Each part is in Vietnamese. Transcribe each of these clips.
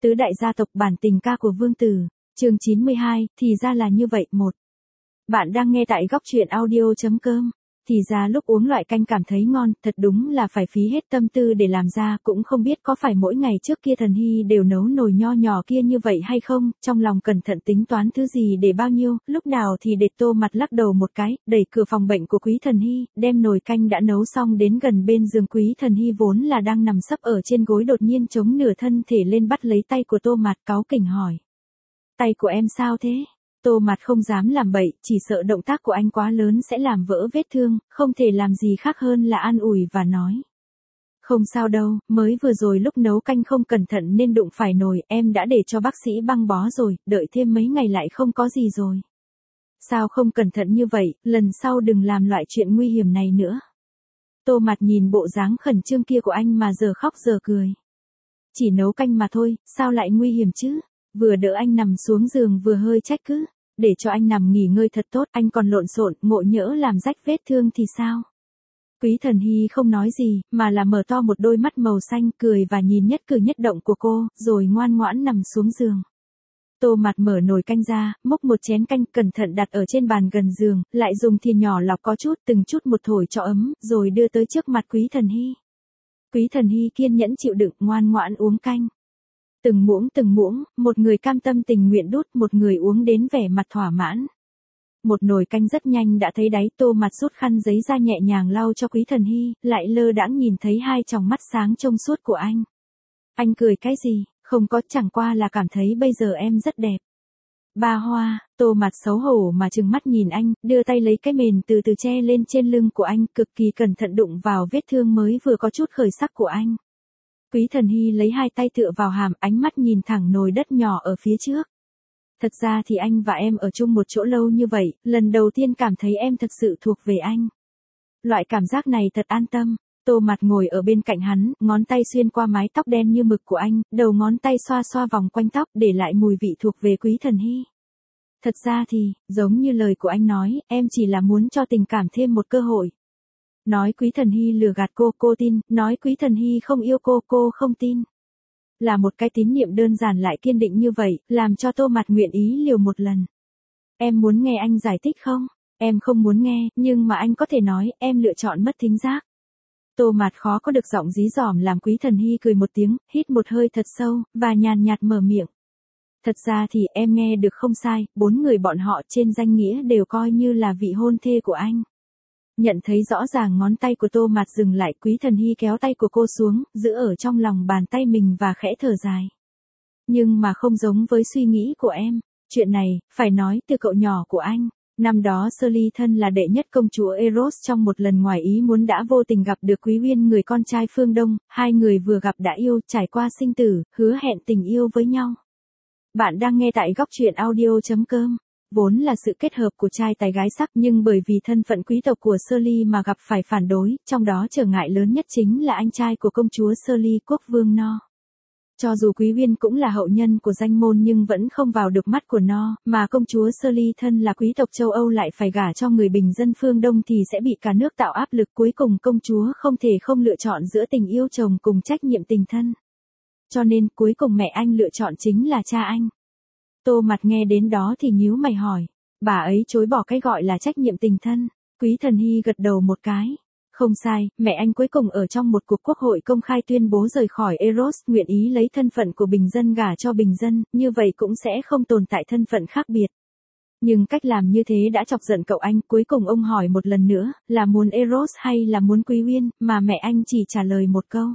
Tứ đại gia tộc bản tình ca của Vương Tử, chương 92, thì ra là như vậy. Một. Bạn đang nghe tại góc truyện audio.com. Thì ra lúc uống loại canh cảm thấy ngon, thật đúng là phải phí hết tâm tư để làm ra, cũng không biết có phải mỗi ngày trước kia Thần Hy đều nấu nồi nho nhỏ kia như vậy hay không, trong lòng cẩn thận tính toán thứ gì để bao nhiêu, lúc nào thì để Tô Mặt lắc đầu một cái, đẩy cửa phòng bệnh của Quý Thần Hy, đem nồi canh đã nấu xong đến gần bên giường. Quý Thần Hy vốn là đang nằm sấp ở trên gối đột nhiên chống nửa thân thể lên bắt lấy tay của Tô Mặt, cáu kỉnh hỏi. Tay của em sao thế? Tô Mặt không dám làm bậy, chỉ sợ động tác của anh quá lớn sẽ làm vỡ vết thương, không thể làm gì khác hơn là an ủi và nói. Không sao đâu, mới vừa rồi lúc nấu canh không cẩn thận nên đụng phải nồi, em đã để cho bác sĩ băng bó rồi, đợi thêm mấy ngày lại không có gì rồi. Sao không cẩn thận như vậy, lần sau đừng làm loại chuyện nguy hiểm này nữa. Tô Mặt nhìn bộ dáng khẩn trương kia của anh mà giờ khóc giờ cười. Chỉ nấu canh mà thôi, sao lại nguy hiểm chứ? Vừa đỡ anh nằm xuống giường vừa hơi trách cứ, để cho anh nằm nghỉ ngơi thật tốt, anh còn lộn xộn, ngộ nhỡ làm rách vết thương thì sao? Quý Thần Hy không nói gì, mà là mở to một đôi mắt màu xanh, cười và nhìn nhất cử nhất động của cô, rồi ngoan ngoãn nằm xuống giường. Tô Mặt mở nồi canh ra, múc một chén canh cẩn thận đặt ở trên bàn gần giường, lại dùng thìa nhỏ lọc có chút, từng chút một thổi cho ấm, rồi đưa tới trước mặt Quý Thần Hy. Quý Thần Hy kiên nhẫn chịu đựng, ngoan ngoãn uống canh. Từng muỗng, một người cam tâm tình nguyện đút, một người uống đến vẻ mặt thỏa mãn. Một nồi canh rất nhanh đã thấy đáy. Tô Mặt rút khăn giấy ra nhẹ nhàng lau cho Quý Thần Hy, lại lơ đãng nhìn thấy hai tròng mắt sáng trong suốt của anh. Anh cười cái gì? Không có, chẳng qua là cảm thấy bây giờ em rất đẹp. Ba Hoa. Tô Mặt xấu hổ mà trừng mắt nhìn anh, đưa tay lấy cái mền từ từ che lên trên lưng của anh, cực kỳ cẩn thận đụng vào vết thương mới vừa có chút khởi sắc của anh. Quý Thần Hy lấy hai tay tựa vào hàm, ánh mắt nhìn thẳng nồi đất nhỏ ở phía trước. Thật ra thì anh và em ở chung một chỗ lâu như vậy, lần đầu tiên cảm thấy em thật sự thuộc về anh. Loại cảm giác này thật an tâm. Tô Mặt ngồi ở bên cạnh hắn, ngón tay xuyên qua mái tóc đen như mực của anh, đầu ngón tay xoa xoa vòng quanh tóc để lại mùi vị thuộc về Quý Thần Hy. Thật ra thì, giống như lời của anh nói, em chỉ là muốn cho tình cảm thêm một cơ hội. Nói Quý Thần Hy lừa gạt cô tin, nói Quý Thần Hy không yêu cô không tin. Là một cái tín niệm đơn giản lại kiên định như vậy, làm cho Tô Mặt nguyện ý liều một lần. Em muốn nghe anh giải thích không? Em không muốn nghe, nhưng mà anh có thể nói, em lựa chọn mất thính giác. Tô Mặt khó có được giọng dí dỏm làm Quý Thần Hy cười một tiếng, hít một hơi thật sâu, và nhàn nhạt mở miệng. Thật ra thì em nghe được không sai, 4 người bọn họ trên danh nghĩa đều coi như là vị hôn thê của anh. Nhận thấy rõ ràng ngón tay của Tô Mặt dừng lại, Quý Thần Hy kéo tay của cô xuống, giữ ở trong lòng bàn tay mình và khẽ thở dài. Nhưng mà không giống với suy nghĩ của em, chuyện này, phải nói từ cậu nhỏ của anh. Năm đó Shirley thân là đệ nhất công chúa Eros, trong một lần ngoài ý muốn đã vô tình gặp được Quý Uyên, người con trai phương Đông, hai người vừa gặp đã yêu, trải qua sinh tử, hứa hẹn tình yêu với nhau. Bạn đang nghe tại góc truyện audio.com. Vốn là sự kết hợp của trai tài gái sắc, nhưng bởi vì thân phận quý tộc của Shirley mà gặp phải phản đối, trong đó trở ngại lớn nhất chính là anh trai của công chúa Shirley, quốc vương No. Cho dù Quý Uyên cũng là hậu nhân của danh môn nhưng vẫn không vào được mắt của No, mà công chúa Shirley thân là quý tộc châu Âu lại phải gả cho người bình dân phương Đông thì sẽ bị cả nước tạo áp lực, cuối cùng công chúa không thể không lựa chọn giữa tình yêu chồng cùng trách nhiệm tình thân. Cho nên cuối cùng mẹ anh lựa chọn chính là cha anh. Tô Mặt nghe đến đó thì nhíu mày hỏi, bà ấy chối bỏ cái gọi là trách nhiệm tình thân. Quý Thần Hy gật đầu một cái. Không sai, mẹ anh cuối cùng ở trong một cuộc quốc hội công khai tuyên bố rời khỏi Eros, nguyện ý lấy thân phận của bình dân gả cho bình dân, như vậy cũng sẽ không tồn tại thân phận khác biệt. Nhưng cách làm như thế đã chọc giận cậu anh, cuối cùng ông hỏi một lần nữa, là muốn Eros hay là muốn Quý Uyên, mà mẹ anh chỉ trả lời một câu.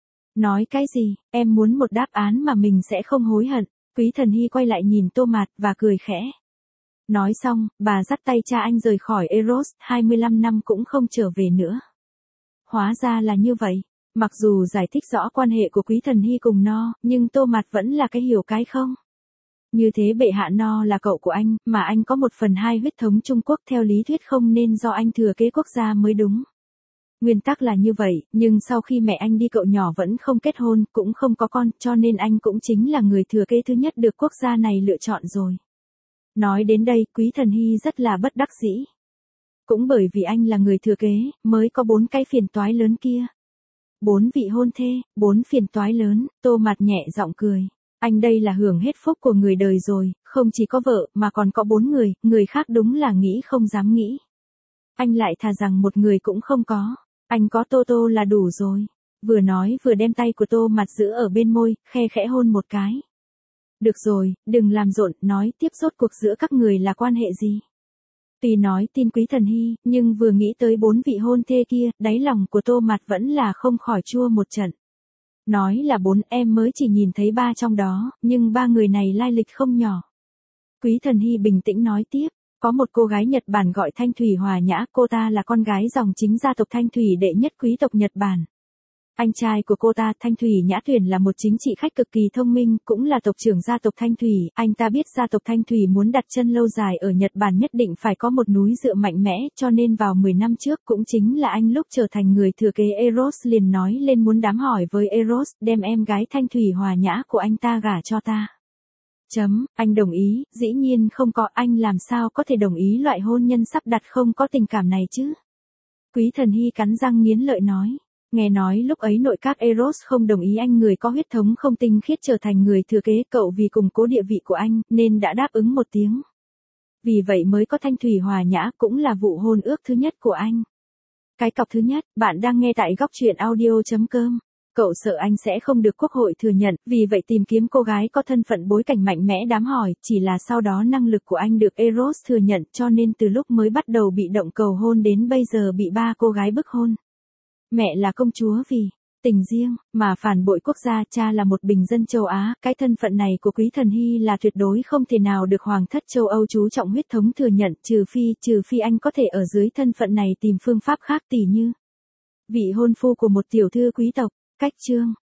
Nói cái gì, em muốn một đáp án mà mình sẽ không hối hận. Quý Thần Hy quay lại nhìn Tô Mặt và cười khẽ. Nói xong, bà dắt tay cha anh rời khỏi Eros, 25 năm cũng không trở về nữa. Hóa ra là như vậy. Mặc dù giải thích rõ quan hệ của Quý Thần Hy cùng No, nhưng Tô Mặt vẫn là cái hiểu cái không. Như thế bệ hạ No là cậu của anh, mà anh có 1/2 huyết thống Trung Quốc, theo lý thuyết không nên do anh thừa kế quốc gia mới đúng. Nguyên tắc là như vậy, nhưng sau khi mẹ anh đi cậu nhỏ vẫn không kết hôn, cũng không có con, cho nên anh cũng chính là người thừa kế thứ nhất được quốc gia này lựa chọn rồi. Nói đến đây, Quý Thần Hy rất là bất đắc dĩ. Cũng bởi vì anh là người thừa kế, mới có 4 cái phiền toái lớn kia. 4 vị hôn thê, 4 phiền toái lớn, Tô Mặt nhẹ giọng cười. Anh đây là hưởng hết phúc của người đời rồi, không chỉ có vợ mà còn có 4 người, người khác đúng là nghĩ không dám nghĩ. Anh lại thà rằng một người cũng không có, anh có Tô Tô là đủ rồi. Vừa nói vừa đem tay của Tô Mặt giữ ở bên môi, khe khẽ hôn một cái. Được rồi, đừng làm rộn, nói tiếp rốt cuộc giữa các người là quan hệ gì. Tuy nói tin Quý Thần Hy, nhưng vừa nghĩ tới 4 vị hôn thê kia, đáy lòng của Tô Mặt vẫn là không khỏi chua một trận. Nói là 4 em mới chỉ nhìn thấy 3 trong đó, nhưng 3 người này lai lịch không nhỏ. Quý Thần Hy bình tĩnh nói tiếp, có một cô gái Nhật Bản gọi Thanh Thủy Hòa Nhã, cô ta là con gái dòng chính gia tộc Thanh Thủy đệ nhất quý tộc Nhật Bản. Anh trai của cô ta, Thanh Thủy Nhã Tuyển là một chính trị khách cực kỳ thông minh, cũng là tộc trưởng gia tộc Thanh Thủy, anh ta biết gia tộc Thanh Thủy muốn đặt chân lâu dài ở Nhật Bản nhất định phải có một núi dựa mạnh mẽ, cho nên vào 10 năm trước cũng chính là anh lúc trở thành người thừa kế Eros liền nói lên muốn đám hỏi với Eros, đem em gái Thanh Thủy Hòa Nhã của anh ta gả cho ta. Anh đồng ý, dĩ nhiên không có, anh làm sao có thể đồng ý loại hôn nhân sắp đặt không có tình cảm này chứ. Quý Thần Hy cắn răng nghiến lợi nói. Nghe nói lúc ấy nội các Eros không đồng ý anh người có huyết thống không tinh khiết trở thành người thừa kế cậu vì củng cố địa vị của anh, nên đã đáp ứng một tiếng. Vì vậy mới có Thanh Thủy Hòa Nhã cũng là vụ hôn ước thứ nhất của anh. Cái cọc thứ nhất, bạn đang nghe tại góc truyện audio.com. Cậu sợ anh sẽ không được quốc hội thừa nhận, vì vậy tìm kiếm cô gái có thân phận bối cảnh mạnh mẽ đám hỏi, chỉ là sau đó năng lực của anh được Eros thừa nhận cho nên từ lúc mới bắt đầu bị động cầu hôn đến bây giờ bị 3 cô gái bức hôn. Mẹ là công chúa vì tình riêng, mà phản bội quốc gia, cha là một bình dân châu Á, cái thân phận này của Quý Thần Hy là tuyệt đối không thể nào được Hoàng thất châu Âu chú trọng huyết thống thừa nhận, trừ phi anh có thể ở dưới thân phận này tìm phương pháp khác tỉ như vị hôn phu của một tiểu thư quý tộc, cách chương.